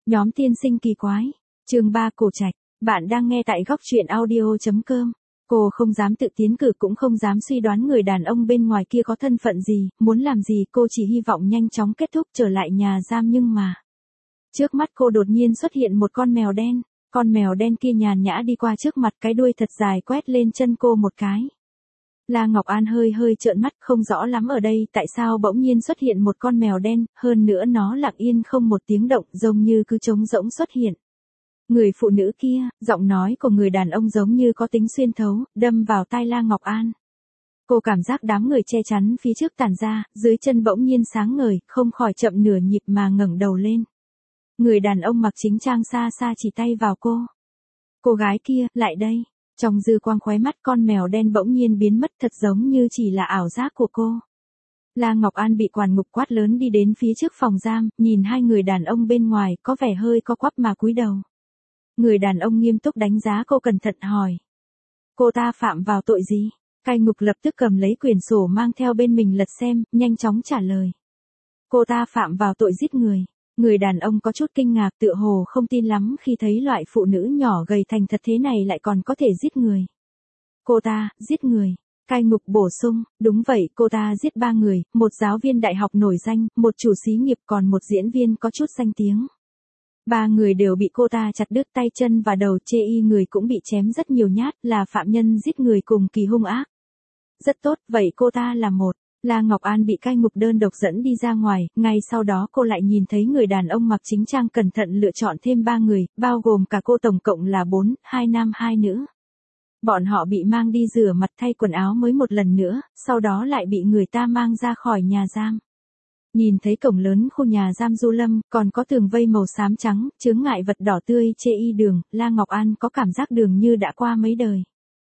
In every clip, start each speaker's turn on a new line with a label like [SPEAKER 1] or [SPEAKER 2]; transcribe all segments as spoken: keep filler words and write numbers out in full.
[SPEAKER 1] Nhóm tiên sinh kỳ quái. Chương ba Cổ Trạch. Bạn đang nghe tại góc truyện audio.com. Cô không dám tự tiến cử cũng không dám suy đoán người đàn ông bên ngoài kia có thân phận gì, muốn làm gì, cô chỉ hy vọng nhanh chóng kết thúc trở lại nhà giam nhưng mà. Trước mắt cô đột nhiên xuất hiện một con mèo đen, con mèo đen kia nhàn nhã đi qua trước mặt, cái đuôi thật dài quét lên chân cô một cái. La Ngọc An hơi hơi trợn mắt, không rõ lắm ở đây tại sao bỗng nhiên xuất hiện một con mèo đen, hơn nữa nó lặng yên không một tiếng động, giống như cứ trống rỗng xuất hiện. Người phụ nữ kia, giọng nói của người đàn ông giống như có tính xuyên thấu, đâm vào tai La Ngọc An. Cô cảm giác đám người che chắn phía trước tản ra, dưới chân bỗng nhiên sáng ngời, không khỏi chậm nửa nhịp mà ngẩng đầu lên. Người đàn ông mặc chính trang xa xa chỉ tay vào cô. Cô gái kia, lại đây. Trong dư quang khóe mắt, con mèo đen bỗng nhiên biến mất, thật giống như chỉ là ảo giác của cô. La Ngọc An bị quản ngục quát lớn đi đến phía trước phòng giam, nhìn hai người đàn ông bên ngoài, có vẻ hơi co quắp mà cúi đầu. Người đàn ông nghiêm túc đánh giá cô, cẩn thận hỏi. Cô ta phạm vào tội gì? Cai ngục lập tức cầm lấy quyển sổ mang theo bên mình lật xem, nhanh chóng trả lời. Cô ta phạm vào tội giết người. Người đàn ông có chút kinh ngạc, tựa hồ không tin lắm khi thấy loại phụ nữ nhỏ gầy thành thật thế này lại còn có thể giết người. Cô ta, giết người. Cai ngục bổ sung, đúng vậy, cô ta giết ba người, một giáo viên đại học nổi danh, một chủ xí nghiệp, còn một diễn viên có chút danh tiếng. Ba người đều bị cô ta chặt đứt tay chân và đầu, chê y người cũng bị chém rất nhiều nhát, là phạm nhân giết người cùng kỳ hung ác. Rất tốt, vậy cô ta là một. La Ngọc An bị cai ngục đơn độc dẫn đi ra ngoài, ngay sau đó cô lại nhìn thấy người đàn ông mặc chính trang cẩn thận lựa chọn thêm ba người, bao gồm cả cô, tổng cộng là bốn, hai nam hai nữ. Bọn họ bị mang đi rửa mặt thay quần áo mới một lần nữa, sau đó lại bị người ta mang ra khỏi nhà giam. Nhìn thấy cổng lớn khu nhà giam Du Lâm, còn có tường vây màu xám trắng, chướng ngại vật đỏ tươi chê y đường, La Ngọc An có cảm giác đường như đã qua mấy đời.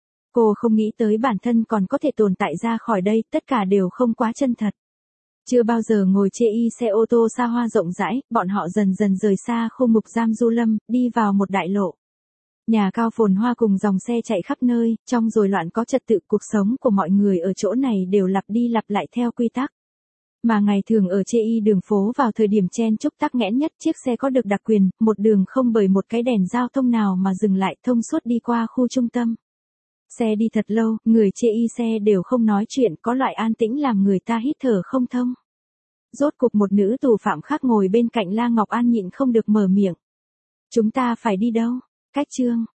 [SPEAKER 1] Cô không nghĩ tới bản thân còn có thể tồn tại ra khỏi đây, tất cả đều không quá chân thật. Chưa bao giờ ngồi chê y xe ô tô xa hoa rộng rãi, bọn họ dần dần rời xa khu ngục giam Du Lâm, đi vào một đại lộ. Nhà cao phồn hoa cùng dòng xe chạy khắp nơi, trong rồi loạn có trật tự, cuộc sống của mọi người ở chỗ này đều lặp đi lặp lại theo quy tắc. Mà ngày thường ở chê y đường phố vào thời điểm chen chúc tắc nghẽn nhất, chiếc xe có được đặc quyền, một đường không bởi một cái đèn giao thông nào mà dừng lại, thông suốt đi qua khu trung tâm. Xe đi thật lâu, người chê y xe đều không nói chuyện, có loại an tĩnh làm người ta hít thở không thông. Rốt cục một nữ tù phạm khác ngồi bên cạnh La Ngọc An nhịn không được mở miệng. Chúng ta phải đi đâu? Cách chương.